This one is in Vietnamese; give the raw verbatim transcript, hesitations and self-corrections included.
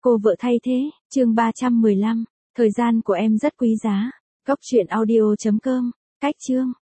Cô vợ thay thế, chương ba trăm mười lăm. Thời gian của em rất quý giá. Cốc truyện audio chấm com. Cách chương.